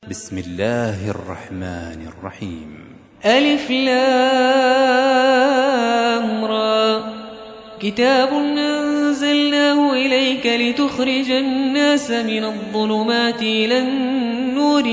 بسم الله الرحمن الرحيم. ألف لام را. كتاب أنزلناه إليك لتخرج الناس من الظلمات إلى النور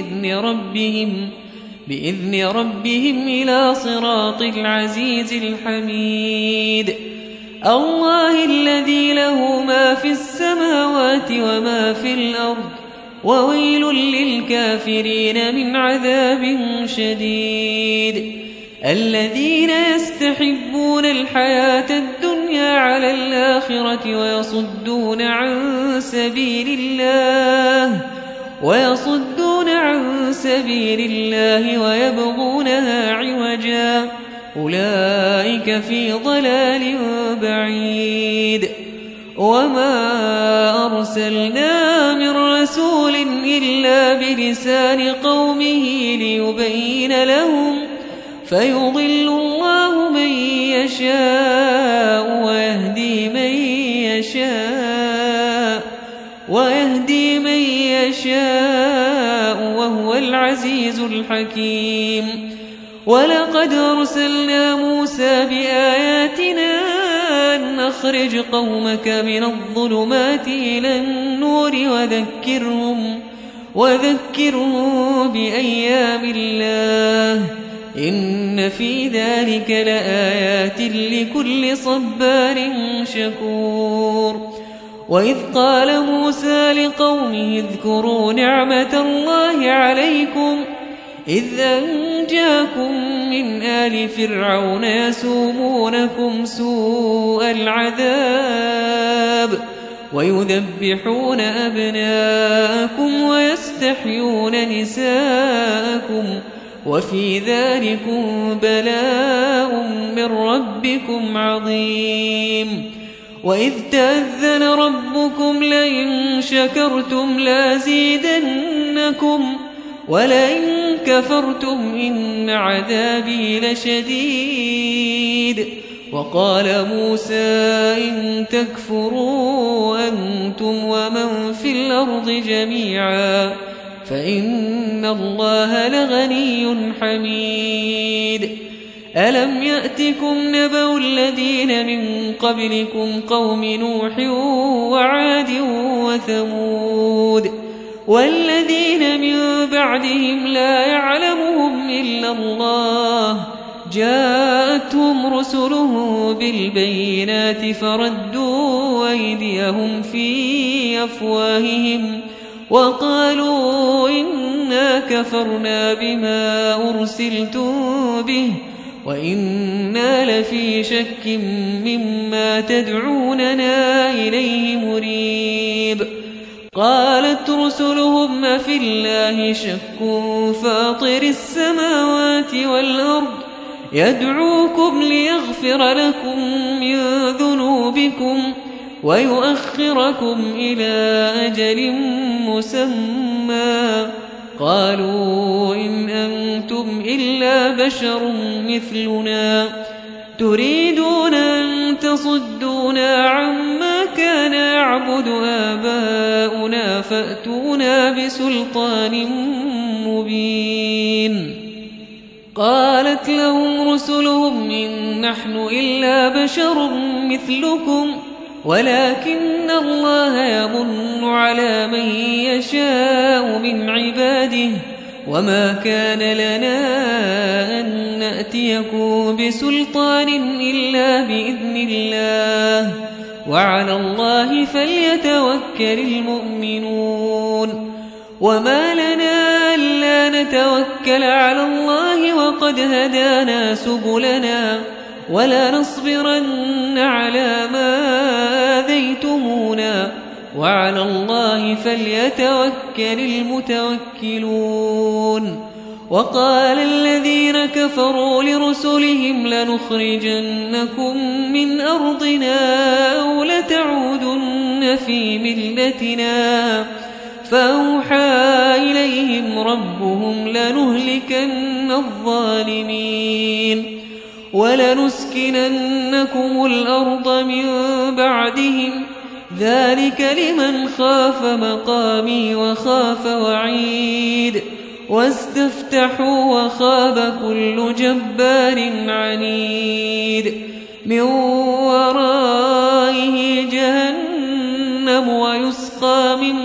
بإذن ربهم إلى صراط العزيز الحميد. الله الذي له ما في السماوات وما في الأرض، وويل للكافرين من عذاب شديد. الذين يستحبون الحياة الدنيا على الآخرة ويصدون عن سبيل الله ويبغونها عوجا، أولئك في ضلال بعيد. وما أرسلنا من رسول إلا بلسان قومه ليبين لهم، فيضل الله من يشاء ويهدي من يشاء وهو العزيز الحكيم. ولقد أرسلنا موسى بآياتنا أن أخرج قومك من الظلمات إلى النور وذكرهم بأيام الله، إن في ذلك لآيات لكل صبار شكور. وإذ قال موسى لقومه اذكروا نعمة الله عليكم إذ أنجاكم من آل فرعون يسومونكم سوء العذاب ويذبحون أبناءكم ويستحيون نساءكم، وفي ذلكم بلاء من ربكم عظيم. وإذ تأذن ربكم لئن شكرتم لازيدنكم ولئن كفرتم إن عذابي لشديد. وقال موسى إن تكفروا أنتم ومن في الأرض جميعا فإن الله لغني حميد. ألم يأتكم نبأ الذين من قبلكم قوم نوح وعاد وثمود والذين من بعدهم لا يعلمهم إلا الله، جاءتهم رسلهم بالبينات فردوا أيديهم في أفواههم وقالوا إنا كفرنا بما أرسلتم به وإنا لفي شك مما تدعوننا إليه مريب. قالت رسلهم أفي الله شك فاطر السماوات والأرض يدعوكم ليغفر لكم من ذنوبكم ويؤخركم إلى أجل مسمى. قالوا إن أنتم إلا بشر مثلنا تريدون أن تصدونا عما كان يعبد آباؤنا فأتونا بسلطان مبين. قالت لهم رسلهم إن نحن إلا بشر مثلكم ولكن الله يمن على من يشاء من عباده، وما كان لنا أن نأتيكم بسلطان إلا بإذن الله، وعلى الله فليتوكل المؤمنون. وما لنا ألا نتوكل على الله وقد هدانا سبلنا ولا نصبرن على ما آذيتمونا وعلى الله فليتوكل المتوكلون. وقال الذين كفروا لرسلهم لنخرجنكم من أرضنا أو لتعودن في ملتنا، فأوحى إليهم ربهم لنهلكن الظالمين ولنسكننكم الأرض من بعدهم، ذلك لمن خاف مقامي وخاف وعيد. واستفتحوا وخاب كل جبار عنيد من ورائه جهنم ويسقى من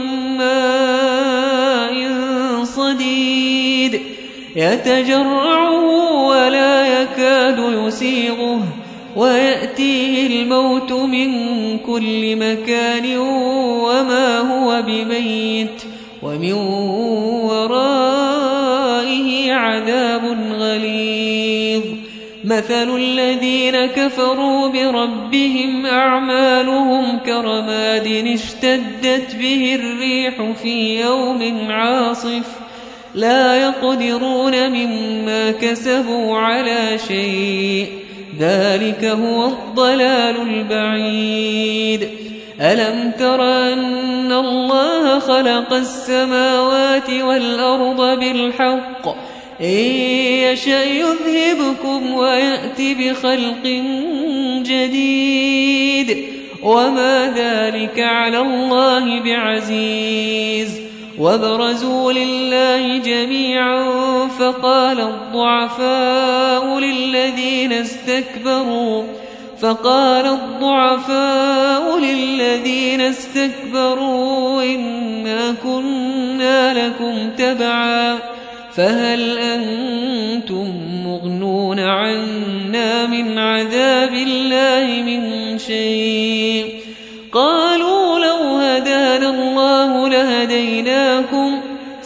ماء صديد يتجرعه ولا يكاد يسيغه ويأتيه الموت من كل مكان وما هو بميت ومن ورائه عذاب غليظ مثل الذين كفروا بربهم أعمالهم كرماد اشتدت به الريح في يوم عاصف لا يقدرون مما كسبوا على شيء ذلك هو الضلال البعيد ألم تر أن الله خلق السماوات والأرض بالحق إن يشأ يذهبكم ويأتي بخلق جديد وما ذلك على الله بعزيز وبرزوا لله جميعا فقال الضعفاء للذين استكبروا إنا كنا لكم تبعا فهل أنتم مغنون عنا من عذاب الله من شيء قالوا لو هدانا الله لهديناكم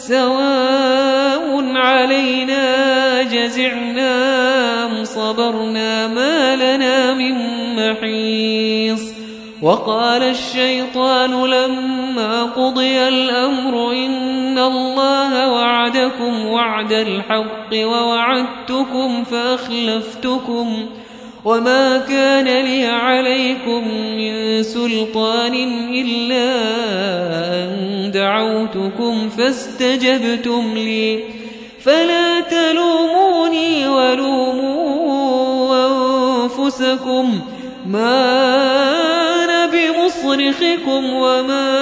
سواء علينا جزعنا أم صبرنا ما لنا من محيص وقال الشيطان لما قضي الأمر إن الله وعدكم وعد الحق ووعدتكم فأخلفتكم وما كان لي عليكم من سلطان إلا أن دعوتكم فاستجبتم لي فلا تلوموني ولوموا أنفسكم ما أنا بمصرخكم وما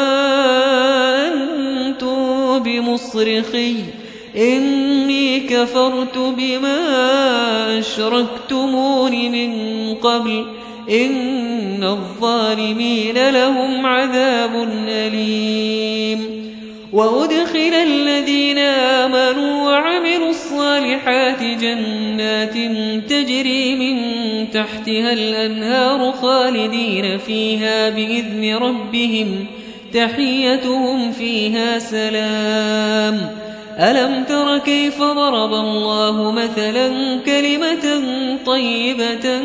أنتم بمصرخي إني كفرت بما أشركتمون من قبل إن الظالمين لهم عذاب أليم وأدخل الذين آمنوا وعملوا الصالحات جنات تجري من تحتها الأنهار خالدين فيها بإذن ربهم تحيتهم فيها سلام ألم تر كيف ضرب الله مثلا كلمة طيبة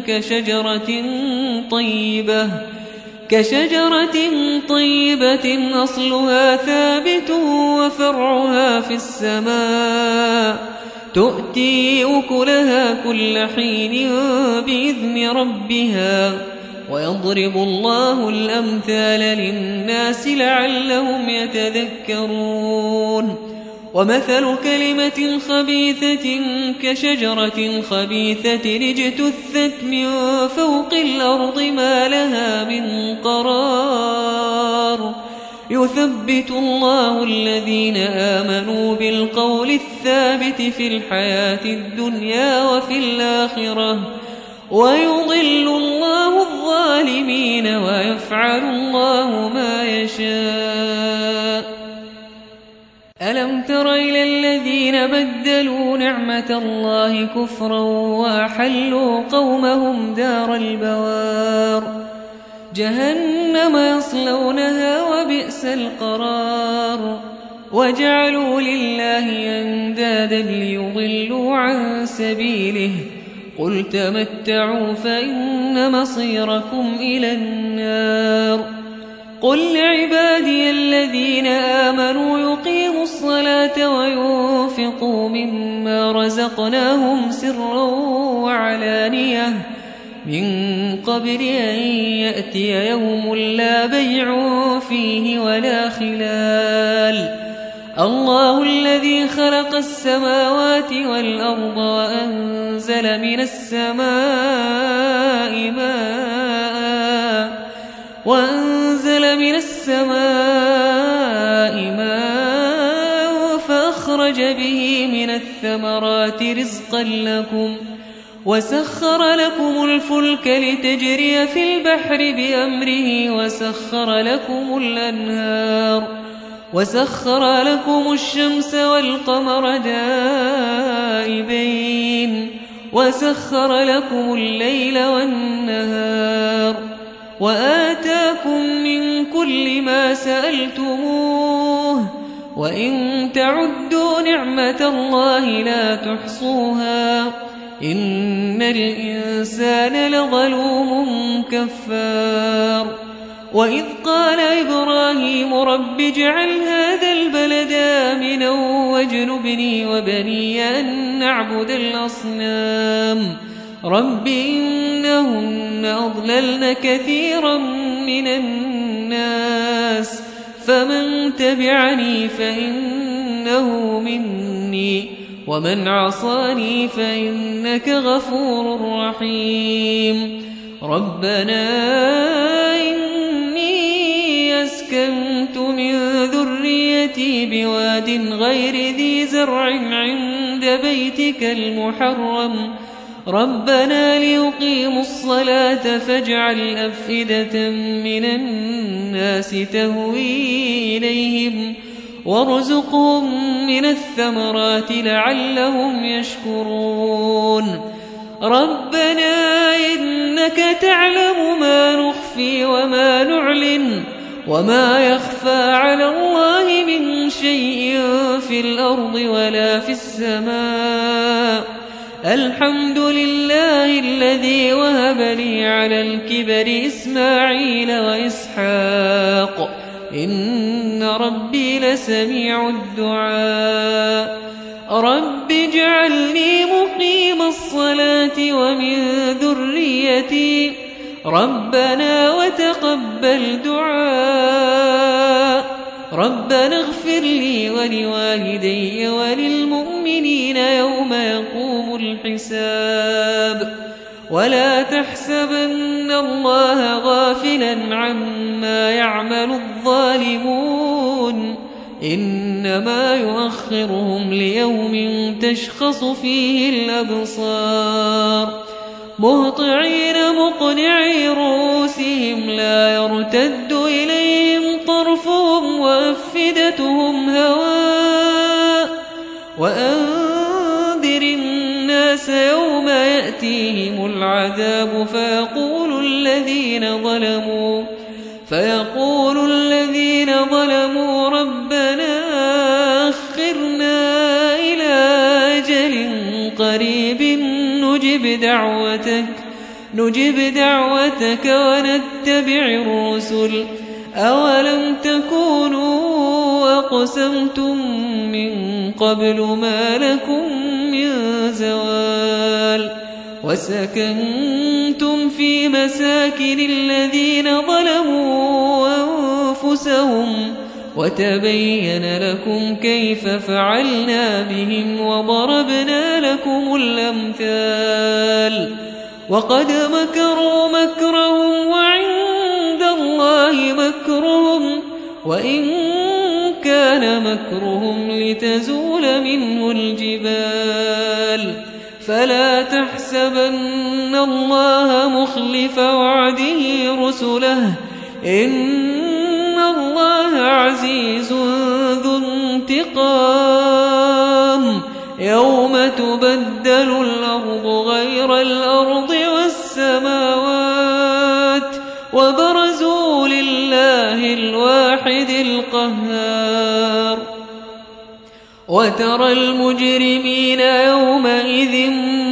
كشجرة طيبة أصلها ثابت وفرعها في السماء تؤتي أكلها كل حين بإذن ربها ويضرب الله الأمثال للناس لعلهم يتذكرون ومثل كلمة خبيثة كشجرة خبيثة اجتثت من فوق الأرض ما لها من قرار يثبت الله الذين آمنوا بالقول الثابت في الحياة الدنيا وفي الآخرة ويضل الله الظالمين ويفعل الله ما يشاء ألم تر إلى الذين بدلوا نعمة الله كفرا وأحلوا قومهم دار البوار جهنم يصلونها وبئس القرار وجعلوا لله أندادا ليضلوا عن سبيله قل تمتعوا فإن مصيركم إلى النار قل لعبادي الذين آمنوا يقيموا الصلاة وينفقوا مما رزقناهم سرا وعلانية من قبل أن يأتي يوم لا بيع فيه ولا خلال الله الذي خلق السماوات والأرض وأنزل من السماء ماء أخرج به من الثمرات رزقا لكم وسخر لكم الفلك لتجري في البحر بأمره وسخر لكم الشمس والقمر دائبين وسخر لكم الليل والنهار وآتاكم من كل ما سألتموه وإن تعدوا نعمة الله لا تحصوها إن الإنسان لظلوم كفار وإذ قال إبراهيم رب اجعل هذا البلد آمنا واجنبني وبني أن نعبد الأصنام رب إنهن أضللن كثيرا من الناس فمن تبعني فإنه مني ومن عصاني فإنك غفور رحيم ربنا إني أسكنت من ذريتي بواد غير ذي زرع عند بيتك المحرم ربنا ليقيموا الصلاة فاجعل أفئدة من الناس تهوي إليهم وارزقهم من الثمرات لعلهم يشكرون ربنا إنك تعلم ما نخفي وما نعلن وما يخفى على الله من شيء في الأرض ولا في السماء الحمد لله الذي وهب لي على الكبر إسماعيل وإسحاق إن ربي لسميع الدعاء رب اجعلني مقيم الصلاة ومن ذريتي ربنا وتقبل دعاء ربنا اغفر لي ولوالدي وللمؤمنين يوم يقوم الحساب ولا تحسبن الله غافلا عما يعمل الظالمون إنما يؤخرهم ليوم تشخص فيه الأبصار مهطعين مقنعي رؤوسهم لا يرتد إليهم طرفهم وأفئدتهم هواء وأنذر الناس يوم يأتيهم العذاب فيقول الذين ظلموا ربنا أخرنا إلى أجل قريب نجب دعوتك ونتبع الرسل أولم تكونوا أقسمتم من قبل ما لكم من زوال وسكنتم في مساكن الذين ظلموا أنفسهم وتبين لكم كيف فعلنا بهم وضربنا لكم الأمثال وقد مكروا مكرهم وعند الله مكرهم وإن كان مكرهم لتزول منه الجبال فلا تحسبن الله مخلف وعده رسله إن الله عزيز ذو انتقام يوم تبدل الأرض غير الأرض والسماوات وبرزوا لله الواحد القهار وترى المجرمين يومئذ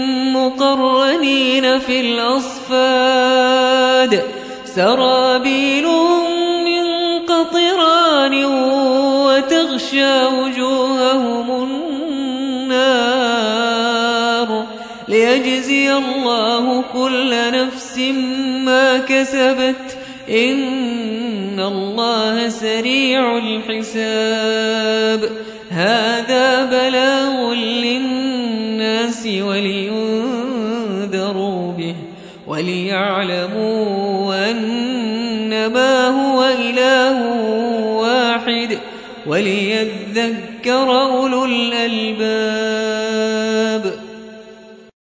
مقرنين في الأصفاد سرابيلهم من قطران وتغشى وجوههم النار ليجزي الله كل نفس ما كسبت إن الله سريع الحساب هذا بلاغ للناس ولينذروا به وليعلموا أنما هو إله واحد وليذكر ويذكر أولو الألباب.